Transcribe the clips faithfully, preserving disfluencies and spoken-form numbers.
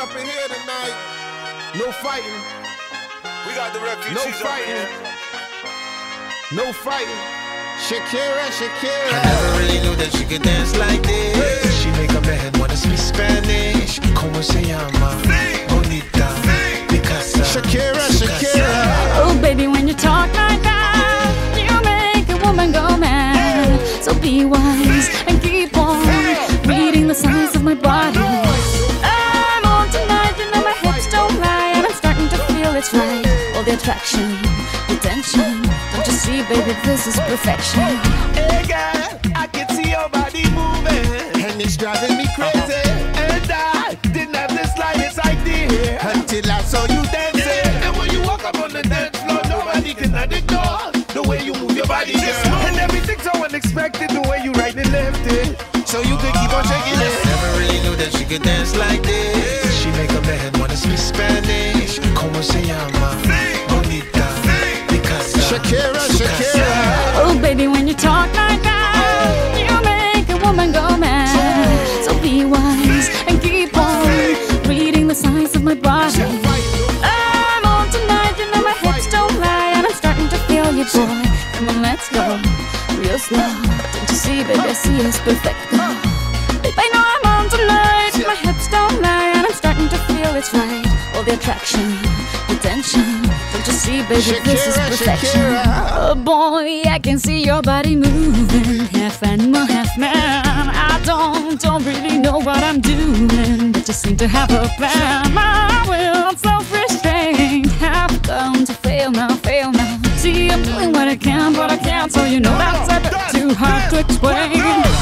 up in here tonight. No fighting. We got the refugees No fighting. No fighting. Shakira, Shakira. I never really knew that she could dance like this. She make a man wanna speak Spanish. Como se llama? Bonita. Picasa. Shakira, Shakira. Oh baby, when you talk like that, you make a woman go mad. So be wise and keep on reading the signs of my body. I'm on tonight, you know my hips don't lie, and I'm starting to feel it's right. All the attraction, the tension. Don't you see, baby, this is perfection. Hey girl, I can see your body moving, And it's driving me crazy. and I didn't have the slightest idea Until I saw you dancing. And when you walk up on the dance floor, nobody can ignore the way you move your body, girl. And everything's so unexpected, the way you right and left it. So you could keep on shaking it. Never really knew that she could dance like this. She make a man wanna speak Spanish. Como se llama? Bonita. Picasa. Shakira, Shakira. Oh baby, when you talk like that, you make a woman go mad. So be wise and keep on reading the signs of my body. I'm on tonight, you know my hips don't lie, and I'm starting to feel you, boy. Come on, let's go, real slow. Don't you see, baby, I see it's perfect. Babe, I know I'm on tonight, my hips don't lie, and I'm starting to feel it's right. All the attraction, the tension. Don't you see, baby, this is Shakira, perfection. Shakira. Oh boy, I can see your body moving, half animal, half man. I don't, don't really know what I'm doing, but just seem to have a plan. My will, self-restraint, have come to fail now, fail now. See, I'm doing what I can, but I can't, so you know that's a bit too hard to explain.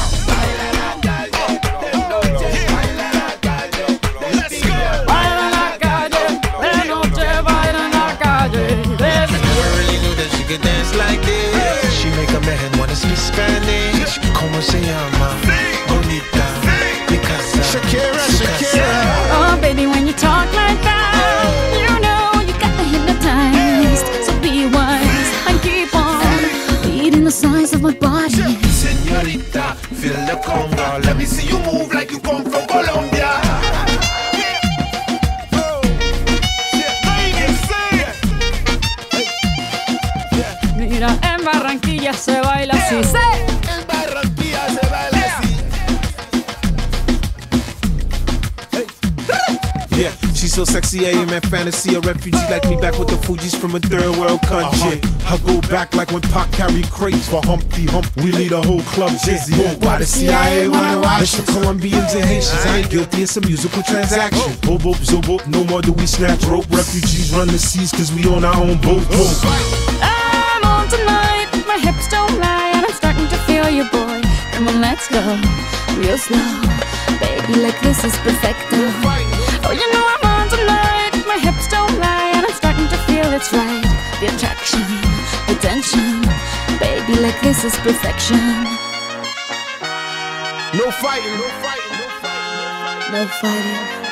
Baila la calle, de noche baila la calle. Never really knew that she could dance like this. She make a man wanna speak Spanish. Como se llama? Bonita. Picasa. Shakira, Shakira. Oh baby, when you talk like that, you know you got me hypnotized. So be wise and keep on reading the signs of my body. Señorita, feel the conga. Let me see you move like you come from Colombia. Mira, en Barranquilla se baila así. ¡Sí! En Barranquilla se baila así. Yeah, she's so sexy, I am in fantasy. A refugee like me back with the Fugees from a third world country. I go back like when Pac carried crates for Humpty Hump. We lead a whole club dizzy. Why the C I A wanna watch the Colombians and Haitians? I ain't guilty, it's a musical transaction. Boop, boop, zoop, boop. No more do we snatch rope. Refugees run the seas cause we own our own boat. I'm on tonight, my hips don't lie, and I'm starting to feel you, boy. Come on, let's go, real slow. Baby, like this is perfecto. Oh, you know I'm on tonight, my hips don't lie, and I'm starting to feel it's right. The attraction, the tension. Baby, like this is perfection. No fighting. No fighting. No fighting. No fighting.